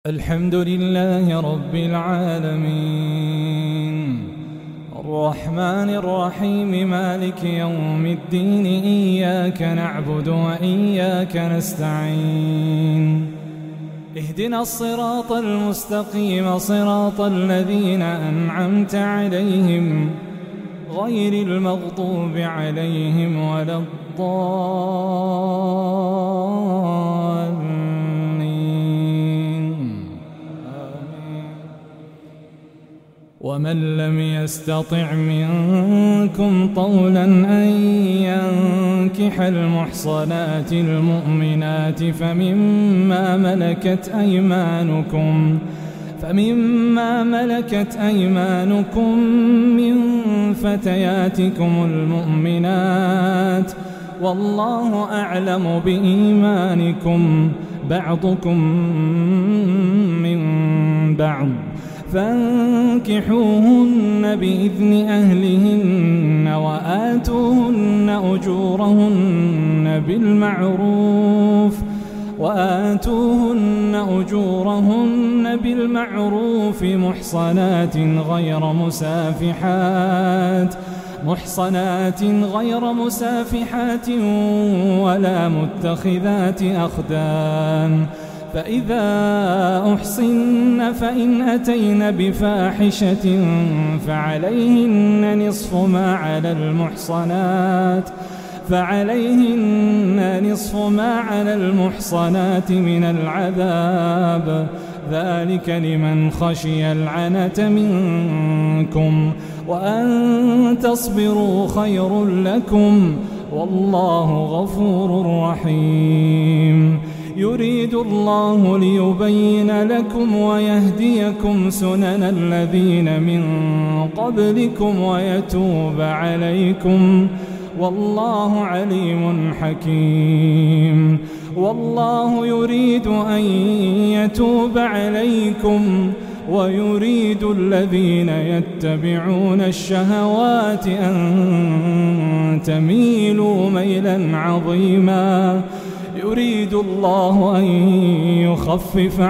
الحمد لله رب العالمين الرحمن الرحيم مالك يوم الدين إياك نعبد وإياك نستعين اهدنا الصراط المستقيم صراط الذين أنعمت عليهم غير المغضوب عليهم ولا الضالين. ومن لم يستطع منكم طولا أن ينكح المحصنات المؤمنات فمما ملكت أيمانكم من فتياتكم المؤمنات والله أعلم بإيمانكم بعضكم من بعض فانكحوهن بإذن أهلهن وآتوهن أجورهن بالمعروف محصنات غير مسافحات ولا متخذات أخدان فإذا أحصن فإن أتين بفاحشة فعليهن نصف ما على المحصنات من العذاب ذلك لمن خشي العنة منكم وأن تصبروا خير لكم والله غفور رحيم. يريد الله ليبين لكم ويهديكم سنن الذين من قبلكم ويتوب عليكم والله عليم حكيم. والله يريد أن يتوب عليكم ويريد الذين يتبعون الشهوات أن تميلوا ميلا عظيما. يريد الله أن يخفف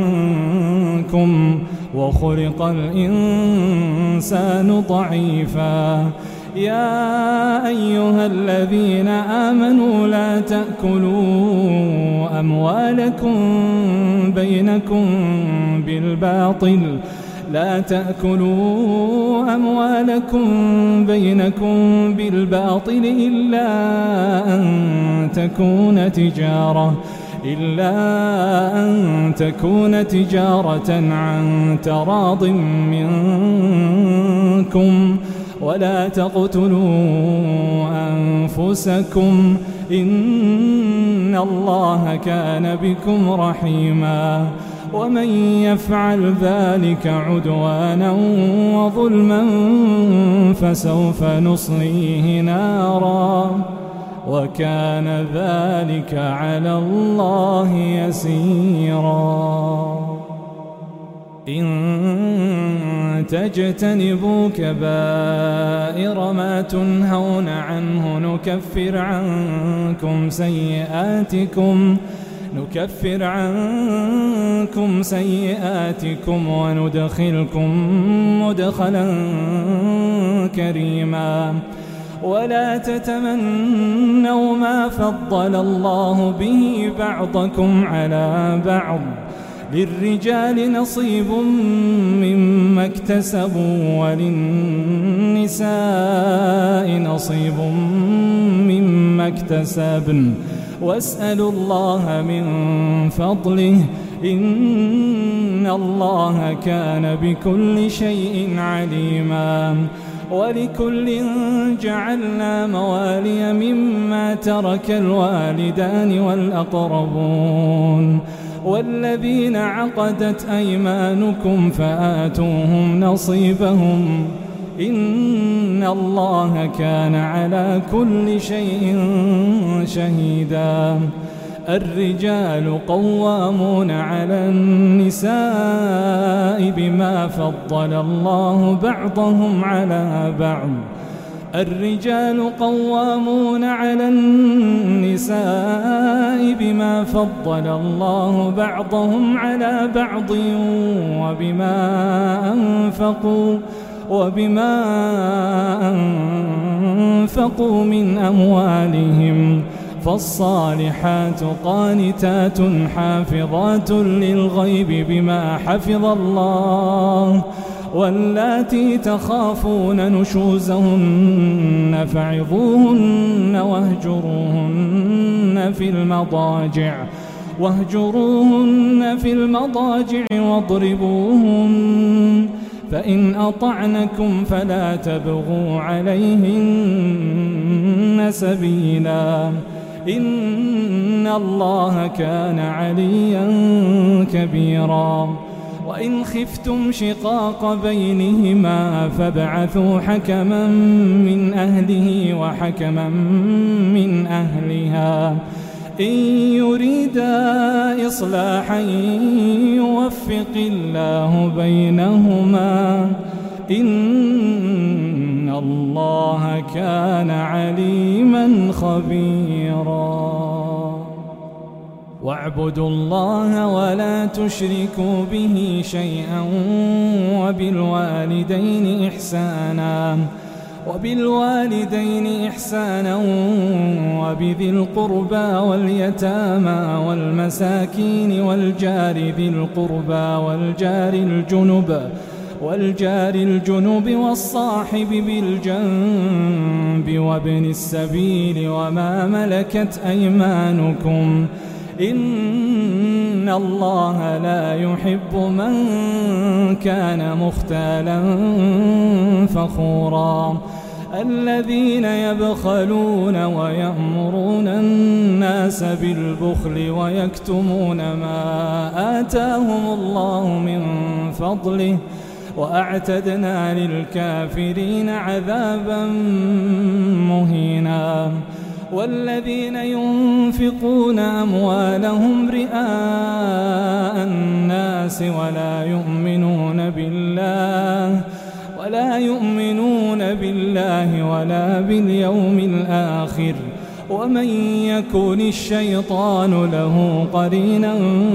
عنكم وخلق الإنسان ضعيفا. يا أيها الذين آمنوا لا تأكلوا أموالكم بينكم بالباطل إلا أن تكون تجارة عن تراض منكم ولا تقتلوا أنفسكم إن الله كان بكم رحيما. ومن يفعل ذلك عدوانا وظلما فسوف نصليه نارا وكان ذلك على الله يسيرا. إن تجتنبوا كبائر ما تنهون عنه نكفر عنكم سيئاتكم وندخلكم مدخلا كريما. ولا تتمنوا ما فضل الله به بعضكم على بعض للرجال نصيب مما اكتسبوا وللنساء نصيب مما اكتسبن واسألوا الله من فضله إن الله كان بكل شيء عليما. ولكل جعلنا موالي مما ترك الوالدان والأقربون والذين عقدت أيمانكم فآتوهم نصيبهم إن الله كان على كل شيء شهيدا. الرجال قوامون على النساء بما فضل الله بعضهم على بعض الرجال قوامون على النساء بما فضل الله بعضهم على بعض وبما أنفقوا من أموالهم فالصالحات قانتات حافظات للغيب بما حفظ الله واللاتي تخافون نشوزهن فعظوهن واهجروهن في المضاجع واضربوهن فإن أطعنكم فلا تبغوا عليهن سبيلا إن الله كان عليا كبيرا وإن خفتم شقاق بينهما فابعثوا حكما من أهله وحكما من أهلها إن يريدا إصلاحا يوفق الله بينهما إن الله كان عليما خبيرا واعبدوا الله ولا تشركوا به شيئا وبالوالدين إحسانا وبذي القربى واليتامى والمساكين والجار ذي القربى والجار الجنب والصاحب بالجنب وابن السبيل وما ملكت أيمانكم إن الله لا يحب من كان مختالا فخورا الذين يبخلون ويأمرون الناس بالبخل ويكتمون ما آتاهم الله من فضله وأعتدنا للكافرين عذابا مهينا والذين ينفقون أموالهم رئاء الناس ولا يؤمنون بالله ولا باليوم الآخر ومن يكن الشيطان له قرينا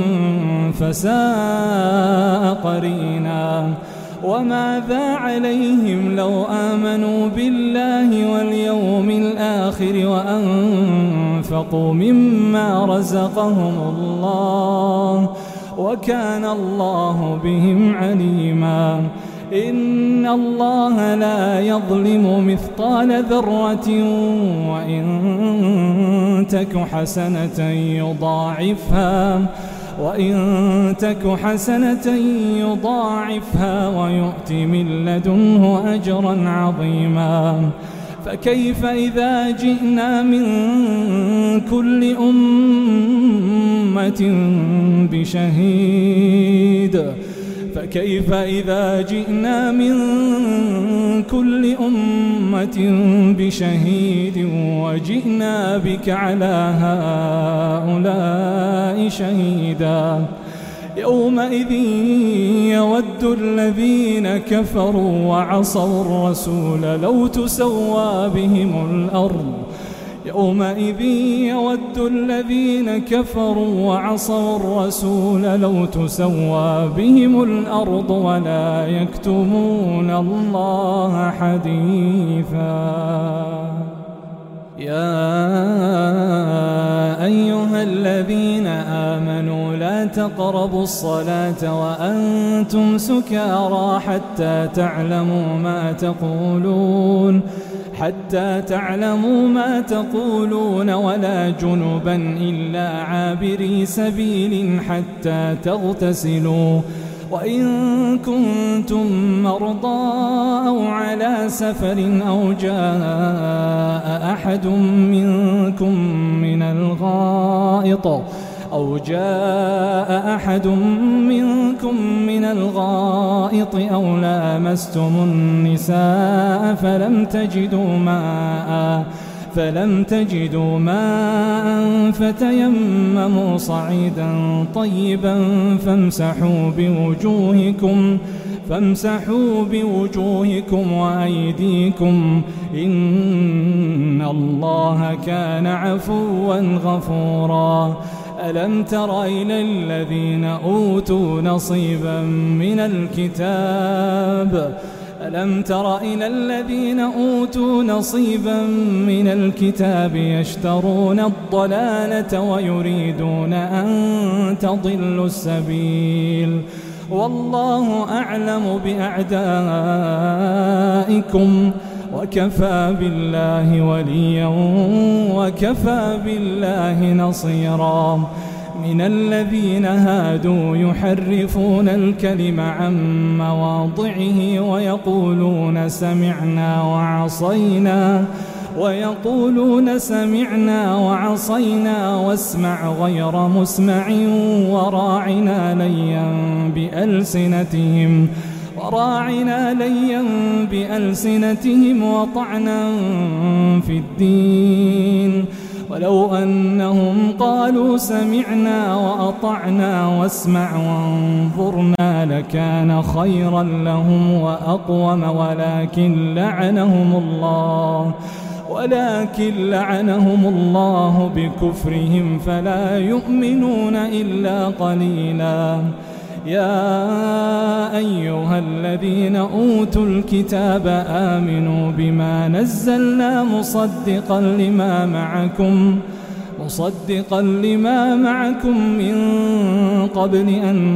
فساء قرينا وماذا عليهم لو آمنوا بالله واليوم الآخر وأنفقوا مما رزقهم الله وكان الله بهم عليما إن الله لا يظلم مثقال ذرة وإن تك حسنة يضاعفها ويؤت من لدنه أجرا عظيما فكيف إذا جئنا من كل أمة بشهيد وجئنا بك على هؤلاء شهيدا يومئذ يود الذين كفروا وعصوا الرسول لو تسوى بهم الأرض ولا يكتمون الله حديثا يا أيها الذين آمنوا لا تقربوا الصلاة وأنتم سكارى حتى تعلموا ما تقولون ولا جنبا إلا عابري سبيل حتى تغتسلوا وإن كنتم مرضى أو على سفر أو جاء أحد منكم من الغائط أو لامستم النساء فلم تجدوا ماء فتيمموا صعيدا طيبا فامسحوا بوجوهكم وأيديكم إن الله كان عفوا غفورا. ألم تر إلى الذين أوتوا نصيبا من الكتاب يشترون الضلالة ويريدون أن تضلوا السبيل والله أعلم بأعدائكم وكفى بالله وليا وكفى بالله نصيرا. من الذين هادوا يحرفون الكلم عن مواضعه ويقولون سمعنا وعصينا واسمع غير مسمع وراعنا ليا بألسنتهم وطعنا في الدين ولو أنهم قالوا سمعنا وأطعنا واسمع وانظرنا لكان خيرا لهم وأقوم ولكن لعنهم الله بكفرهم فلا يؤمنون إلا قليلا. يا أيها الذين أوتوا الكتاب آمنوا بما نزلنا مصدقا لما معكم من قبل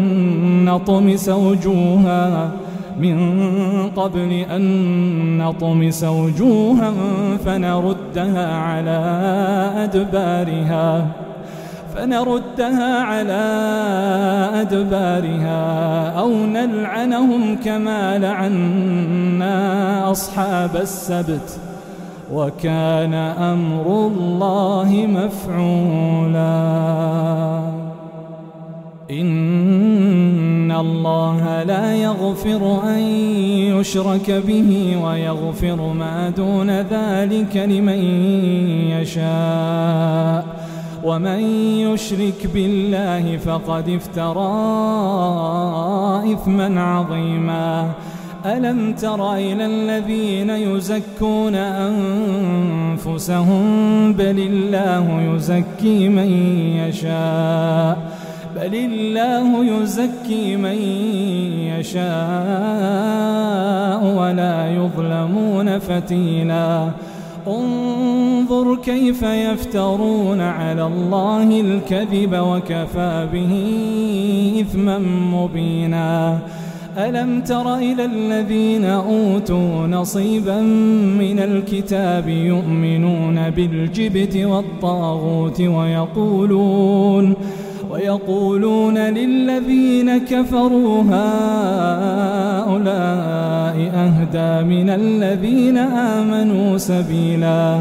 أن نطمس وجوها فنردها على أدبارها أو نلعنهم كما لعنا أصحاب السبت وكان أمر الله مفعولا. إن الله لا يغفر أن يشرك به ويغفر ما دون ذلك لمن يشاء ومن يشرك بالله فقد افترى إثما عظيما. ألم تر إلى الذين يزكون أنفسهم بل الله يزكي من يشاء ولا يظلمون فتيلا. انظر كيف يفترون على الله الكذب وكفى به إثما مبينا. ألم تر إلى الذين أوتوا نصيبا من الكتاب يؤمنون بالجبت والطاغوت ويقولون للذين كفروا هؤلاء أهدى من الذين آمنوا سبيلا.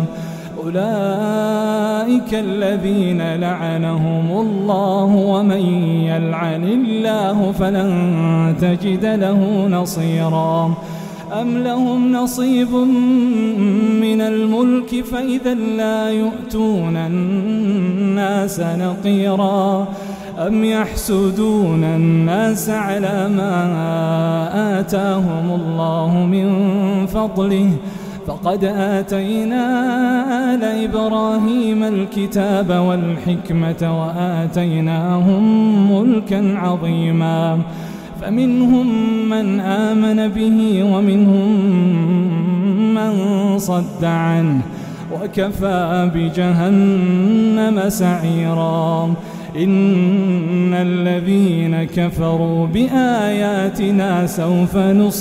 أولئك الذين لعنهم الله ومن يلعن الله فلن تجد له نصيرا. أم لهم نصيب من الملك فإذا لا يؤتون الناس نقيرا. أم يحسدون الناس على ما آتاهم الله من فضله فقد آتينا آل إبراهيم الكتاب والحكمة وآتيناهم ملكا عظيما. فمنهم من آمن به ومنهم من صد عنه وكفى بجهنم سعيرا. إن الذين كفروا بآياتنا سوف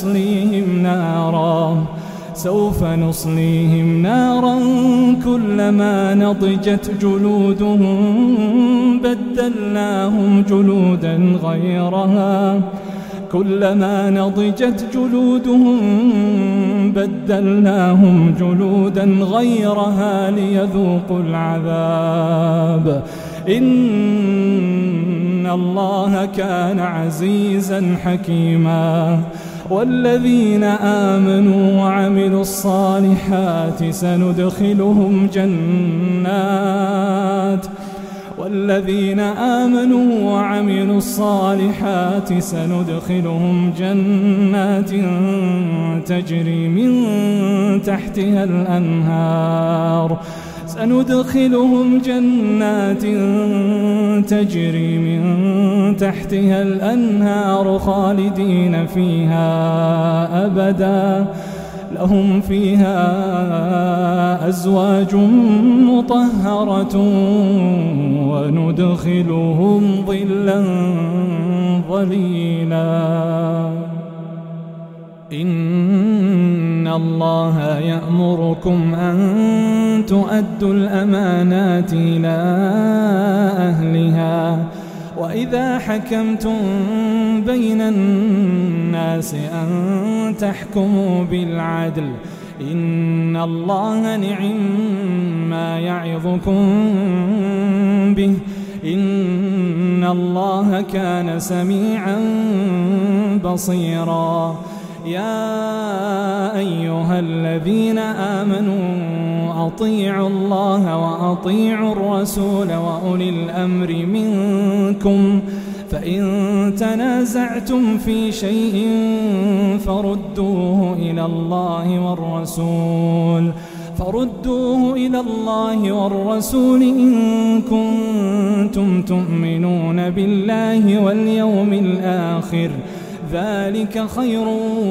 نصليهم نارا كلما نضجت جلودهم بدلناهم جلودا غيرها ليذوقوا العذاب. إن الله كان عزيزا حكيما. والذين آمنوا وعملوا الصالحات سندخلهم جنات تجري من تحتها الأنهار خالدين فيها أبدا لهم فيها أزواج مطهرة وندخلهم ظلا ظليلا. إن الله يأمركم أن تؤدوا الأمانات إلى أهلها وإذا حكمتم بين الناس أن تحكموا بالعدل إن الله نعما يعظكم به إن الله كان سميعا بصيرا. يا أيها الذين آمنوا أطيعوا الله وأطيعوا الرسول وأولي الأمر منكم فإن تنازعتم في شيء فردوه إلى الله والرسول إن كنتم تؤمنون بالله واليوم الآخر ذلك خير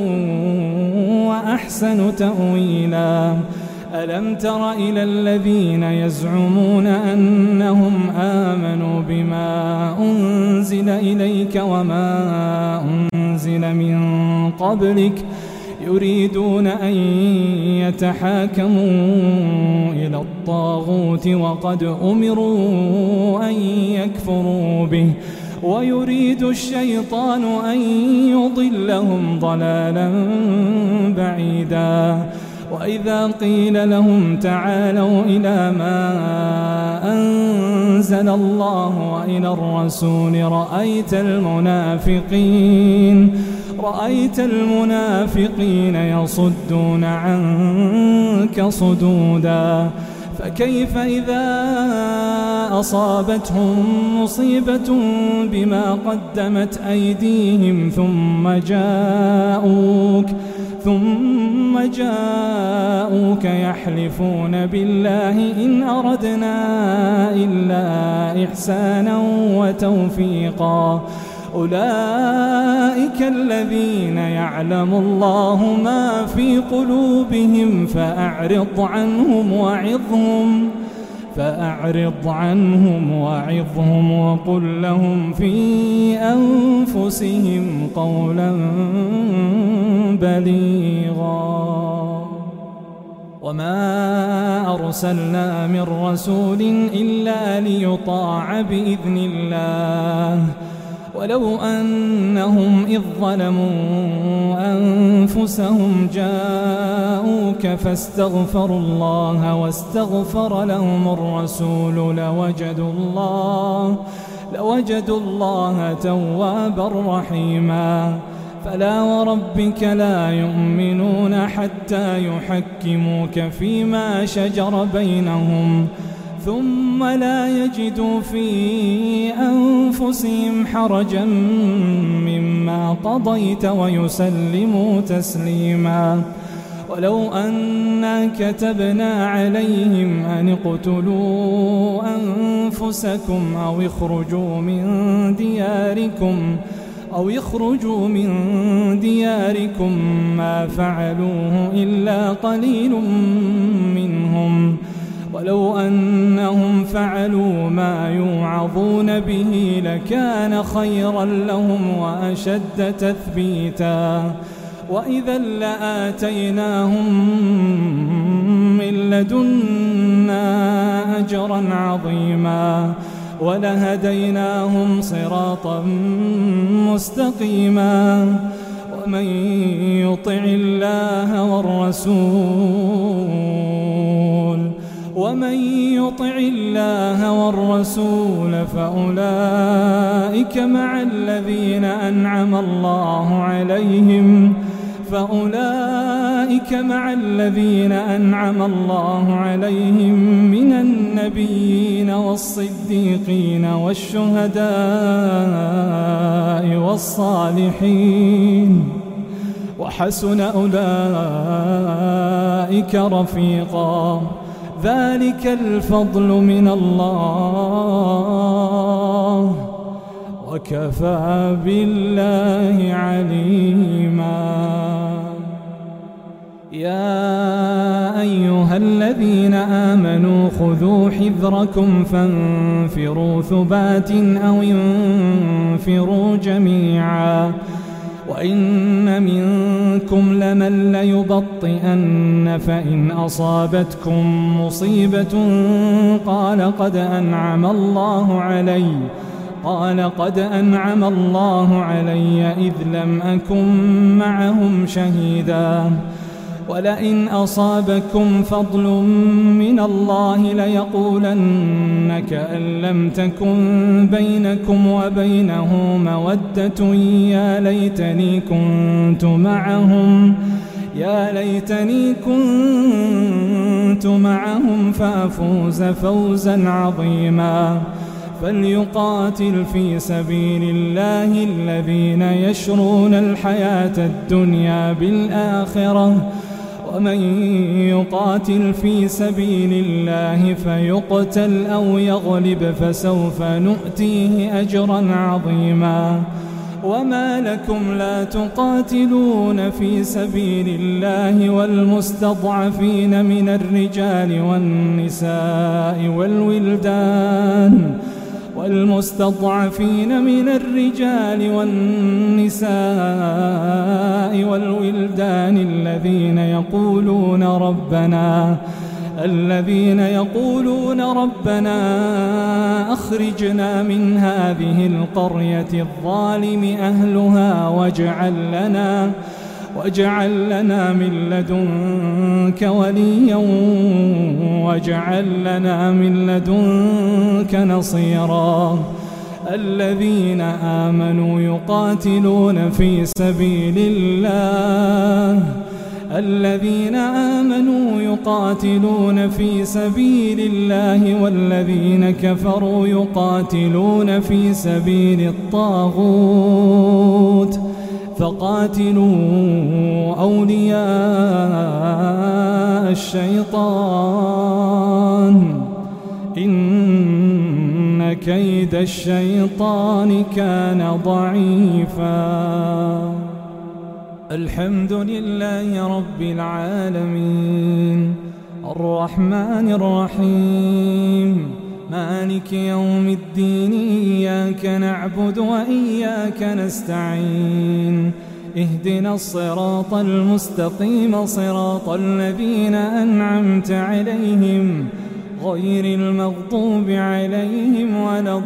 وأحسن تأويلا. ألم تر إلى الذين يزعمون أنهم آمنوا بما أنزل إليك وما أنزل من قبلك يريدون أن يتحاكموا إلى الطاغوت وقد أمروا أن يكفروا به ويريد الشيطان أن يضلهم ضلالا بعيدا. وإذا قيل لهم تعالوا إلى ما أنزل الله وإلى الرسول رأيت المنافقين يصدون عنك صدودا. فكيف إذا أصابتهم مصيبة بما قدمت أيديهم ثم جاءوك يحلفون بالله إن أردنا إلا إحسانا وتوفيقا. أولئك الذين يعلم الله ما في قلوبهم فأعرض عنهم وعظهم وقل لهم في أنفسهم قولا بليغا. وما أرسلنا من رسول إلا ليطاع بإذن الله ولو أنهم إذ ظلموا أنفسهم جاءوك فاستغفروا الله واستغفر لهم الرسول لوجدوا الله توابا رحيما. فلا وربك لا يؤمنون حتى يحكموك فيما شجر بينهم ثم لا يجدوا في أنفسهم حرجا مما قضيت ويسلموا تسليما. ولو أنا كتبنا عليهم أن اقتلوا أنفسكم أو يخرجوا من دياركم ما فعلوه إلا قليل منهم ولو أنهم فعلوا ما يوعظون به لكان خيرا لهم وأشد تثبيتا. وإذا لآتيناهم من لدنا أجرا عظيما ولهديناهم صراطا مستقيما. ومن يطع الله ومن يطع الله والرسول فأولئك مع الذين أنعم الله عليهم من النبيين والصديقين والشهداء والصالحين وحسن أولئك رفيقا ذلك الفضل من الله وكفى بالله عليما يا أيها الذين آمنوا خذوا حذركم فانفروا ثبات أو انفروا جميعا وإن منكم لمن ليبطئن فإن أصابتكم مصيبة قال قد أنعم الله علي إذ لم أكن معهم شهيدا ولئن أصابكم فضل من الله ليقولن كأن لم تكن بينكم وبينه مودة يا ليتني كنت معهم فأفوز فوزا عظيما فليقاتل في سبيل الله الذين يشرون الحياة الدنيا بالآخرة ومن يقاتل في سبيل الله فيقتل أو يغلب فسوف نؤتيه أجرا عظيما وما لكم لا تقاتلون في سبيل الله والمستضعفين من الرجال والنساء والولدان الذين يقولون ربنا أخرجنا من هذه القرية الظالم أهلها واجعل لنا من لدنك وليا واجعل لنا من لدنك نصيرا الذين آمنوا يقاتلون في سبيل الله والذين كفروا يقاتلون في سبيل الطاغوت فقاتلوا أولياء الشيطان إن كيد الشيطان كان ضعيفا الحمد لله رب العالمين الرحمن الرحيم مالك يوم الدين إياك نعبد وإياك نستعين اهدنا الصراط المستقيم صراط الذين أنعمت عليهم غير المغضوب عليهم ولا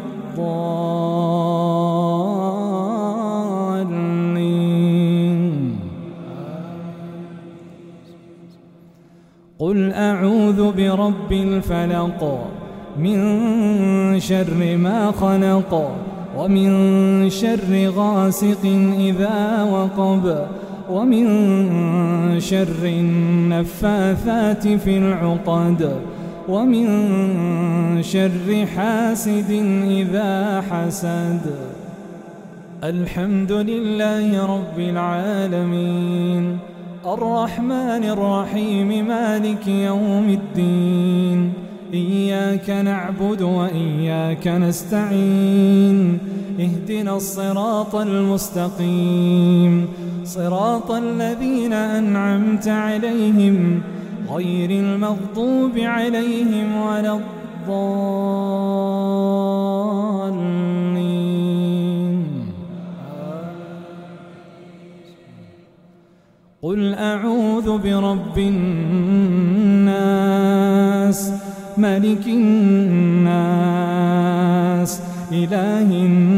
الضالين قل أعوذ برب الفلق من شر ما خلق ومن شر غاسق إذا وقب ومن شر النفاثات في العقد ومن شر حاسد إذا حسد الحمد لله رب العالمين الرحمن الرحيم مالك يوم الدين إياك نعبد وإياك نستعين اهدنا الصراط المستقيم صراط الذين أنعمت عليهم غير المغضوب عليهم ولا الضالين قل أعوذ برب الناس ملك الناس إله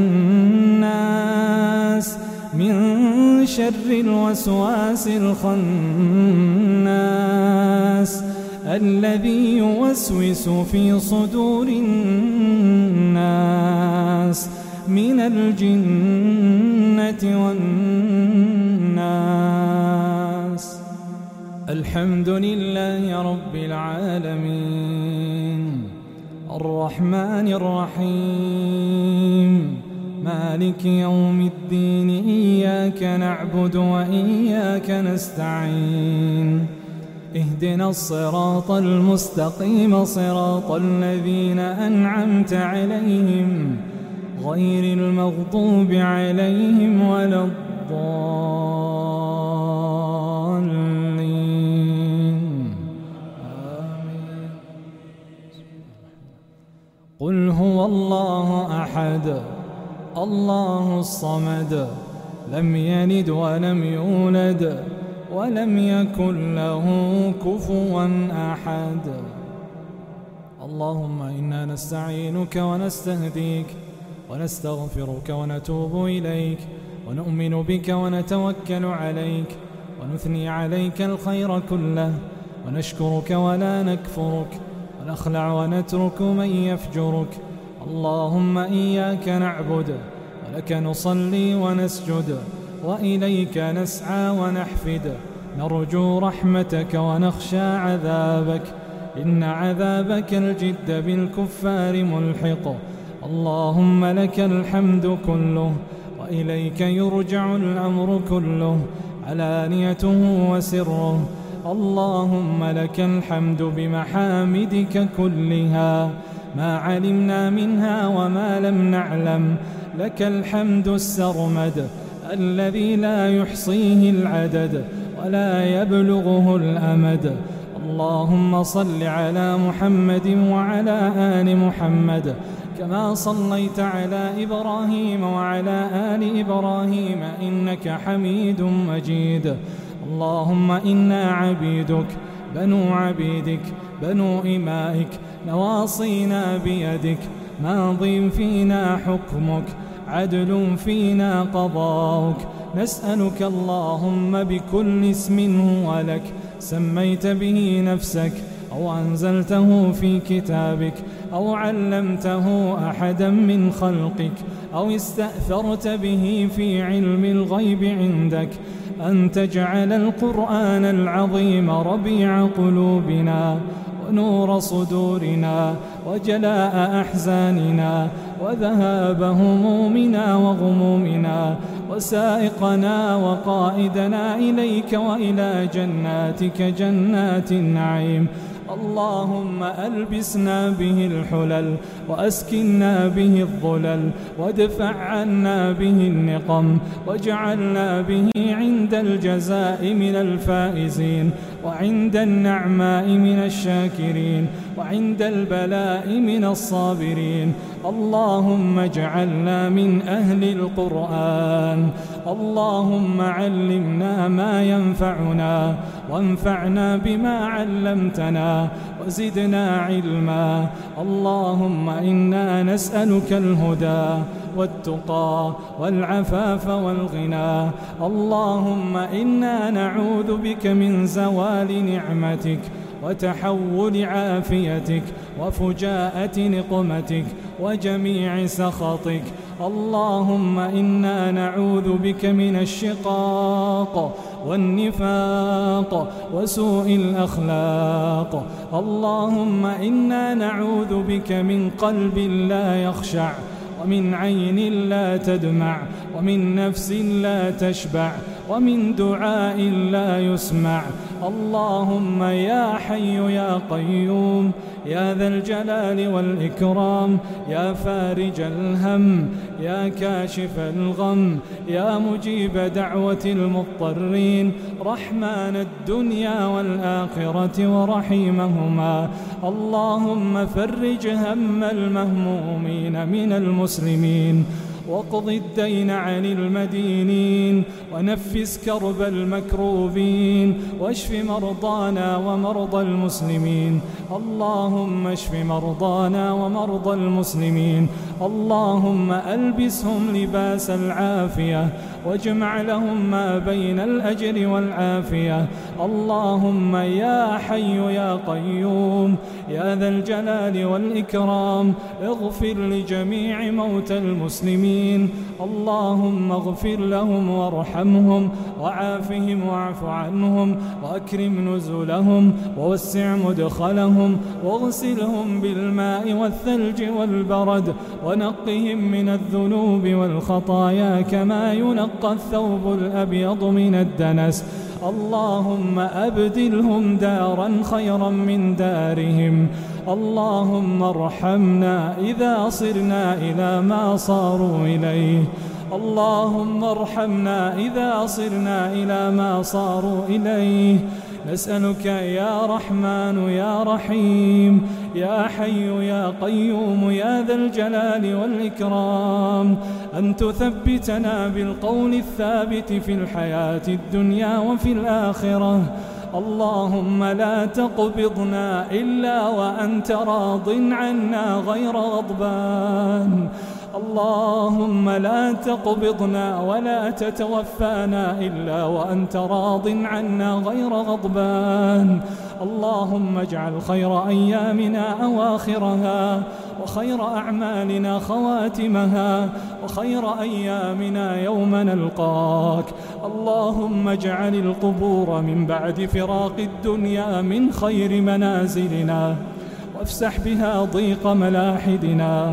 الناس من شر الوسواس الخناس الذي يوسوس في صدور الناس من الجنة والناس. الحمد لله رب العالمين الرحمن الرحيم مالك يوم الدين إياك نعبد وإياك نستعين اهدنا الصراط المستقيم صراط الذين أنعمت عليهم غير المغضوب عليهم ولا الضالين آمين. قل هو الله أحد الله الصمد لم يلد ولم يولد ولم يكن له كفوا أحد. اللهم إنا نستعينك ونستهديك ونستغفرك ونتوب إليك ونؤمن بك ونتوكل عليك ونثني عليك الخير كله ونشكرك ولا نكفرك ونخلع ونترك من يفجرك. اللهم إياك نعبد ولك نصلي ونسجد وإليك نسعى ونحفد نرجو رحمتك ونخشى عذابك إن عذابك الجد بالكفار ملحق. اللهم لك الحمد كله وإليك يرجع الأمر كله علانيته وسره. اللهم لك الحمد بمحامدك كلها ما علمنا منها وما لم نعلم. لك الحمد السرمد الذي لا يحصيه العدد ولا يبلغه الأمد. اللهم صل على محمد وعلى آل محمد كما صليت على إبراهيم وعلى آل إبراهيم إنك حميد مجيد. اللهم إنا عبيدك بنو عبيدك بنو إمائك نواصينا بيدك ماض فينا حكمك عدل فينا قضاؤك. نسألك اللهم بكل اسم هو لك سميت به نفسك أو أنزلته في كتابك أو علمته أحدا من خلقك أو استأثرت به في علم الغيب عندك أن تجعل القرآن العظيم ربيع قلوبنا ونور صدورنا وجلاء أحزاننا وذهاب همومنا وغمومنا وسائقنا وقائدنا إليك وإلى جناتك جنات النعيم. اللهم ألبسنا به الحلل وأسكننا به الظلل وادفع عنا به النقم واجعلنا به عند الجزاء من الفائزين وعند النعماء من الشاكرين وعند البلاء من الصابرين. اللهم اجعلنا من أهل القرآن. اللهم علمنا ما ينفعنا وانفعنا بما علمتنا وزدنا علما. اللهم إنا نسألك الهدى والتقى والعفاف والغنى. اللهم إنا نعوذ بك من زوال نعمتك وتحول عافيتك وفجاءة نقمتك وجميع سخطك. اللهم إنا نعوذ بك من الشقاق والنفاق وسوء الأخلاق. اللهم إنا نعوذ بك من قلب لا يخشع ومن عين لا تدمع ومن نفس لا تشبع ومن دعاء لا يسمع. اللهم يا حي يا قيوم يا ذا الجلال والإكرام يا فارج الهم يا كاشف الغم يا مجيب دعوة المضطرين رحمن الدنيا والآخرة ورحيمهما. اللهم فرج هم المهمومين من المسلمين واقض الدين عن المدينين ونفس كرب المكروبين واشف مرضانا ومرضى المسلمين. اللهم اشف مرضانا ومرضى المسلمين. اللهم ألبسهم لباس العافية واجمع لهم ما بين الأجر والعافية. اللهم يا حي يا قيوم يا ذا الجلال والإكرام اغفر لجميع موتى المسلمين. اللهم اغفر لهم وارحمهم وعافهم واعف عنهم وأكرم نزلهم ووسع مدخلهم واغسلهم بالماء والثلج والبرد ونقهم من الذنوب والخطايا كما ينقى الثوب الأبيض من الدنس. اللهم أبدلهم دارا خيرا من دارهم. اللهم ارحمنا إذا صرنا إلى ما صاروا إليه. اللهم ارحمنا إذا صرنا إلى ما صاروا إليه. نسألك يا رحمن يا رحيم يا حي يا قيوم يا ذا الجلال والإكرام أن تثبتنا بالقول الثابت في الحياة الدنيا وفي الآخرة. اللهم لا تقبضنا إلا وأنت راض عنا غير غضبان. اللهم لا تقبضنا ولا تتوفانا إلا وأنت راض عنا غير غضبان. اللهم اجعل خير أيامنا أواخرها وخير أعمالنا خواتمها وخير أيامنا يوم نلقاك. اللهم اجعل القبور من بعد فراق الدنيا من خير منازلنا وافسح بها ضيق ملاحدنا.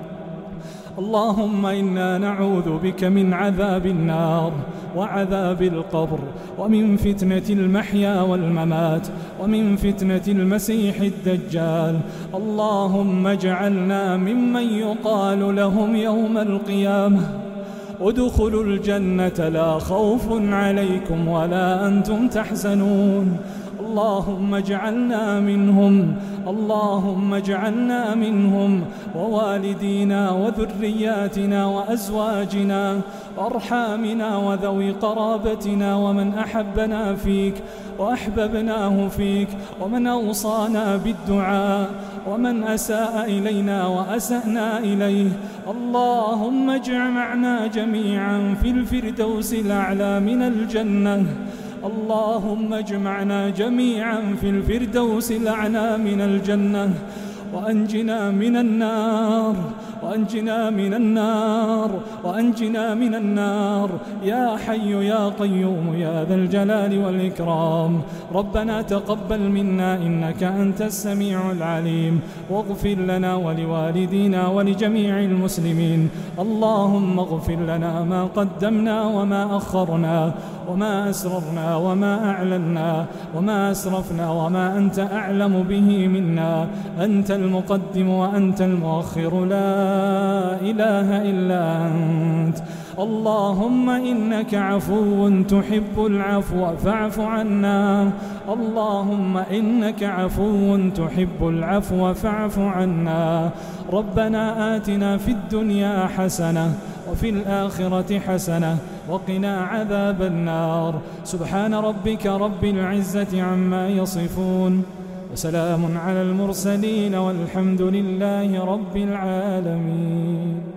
اللهم إنا نعوذ بك من عذاب النار وعذاب القبر ومن فتنة المحيا والممات ومن فتنة المسيح الدجال. اللهم اجعلنا ممن يقال لهم يوم القيامة ادخلوا الجنة لا خوف عليكم ولا أنتم تحزنون. اللهم اجعلنا منهم. اللهم اجعلنا منهم ووالدينا وذرياتنا وأزواجنا وأرحامنا وذوي قرابتنا ومن أحبنا فيك وأحببناه فيك ومن أوصانا بالدعاء ومن أساء إلينا وأسأنا إليه. اللهم اجمعنا جميعا في الفردوس الأعلى من الجنة. اللهم اجمعنا جميعا في الفردوس الأعلى من الجنة وأنجنا من النار وأنجنا من النار وأنجنا من النار يا حي يا قيوم يا ذا الجلال والإكرام. ربنا تقبل منا إنك أنت السميع العليم واغفر لنا ولوالدينا ولجميع المسلمين. اللهم اغفر لنا ما قدمنا وما أخرنا وما أسررنا وما أعلنا وما أسرفنا وما أنت أعلم به منا. أنت المقدم وأنت المؤخر لا إله إلا أنت. اللهم إنك عفو تحب العفو فاعف عنا. اللهم إنك عفو تحب العفو فاعف عنا. ربنا آتنا في الدنيا حسنة وفي الآخرة حسنة وقنا عذاب النار. سبحان ربك رب العزة عما يصفون وسلام على المرسلين والحمد لله رب العالمين.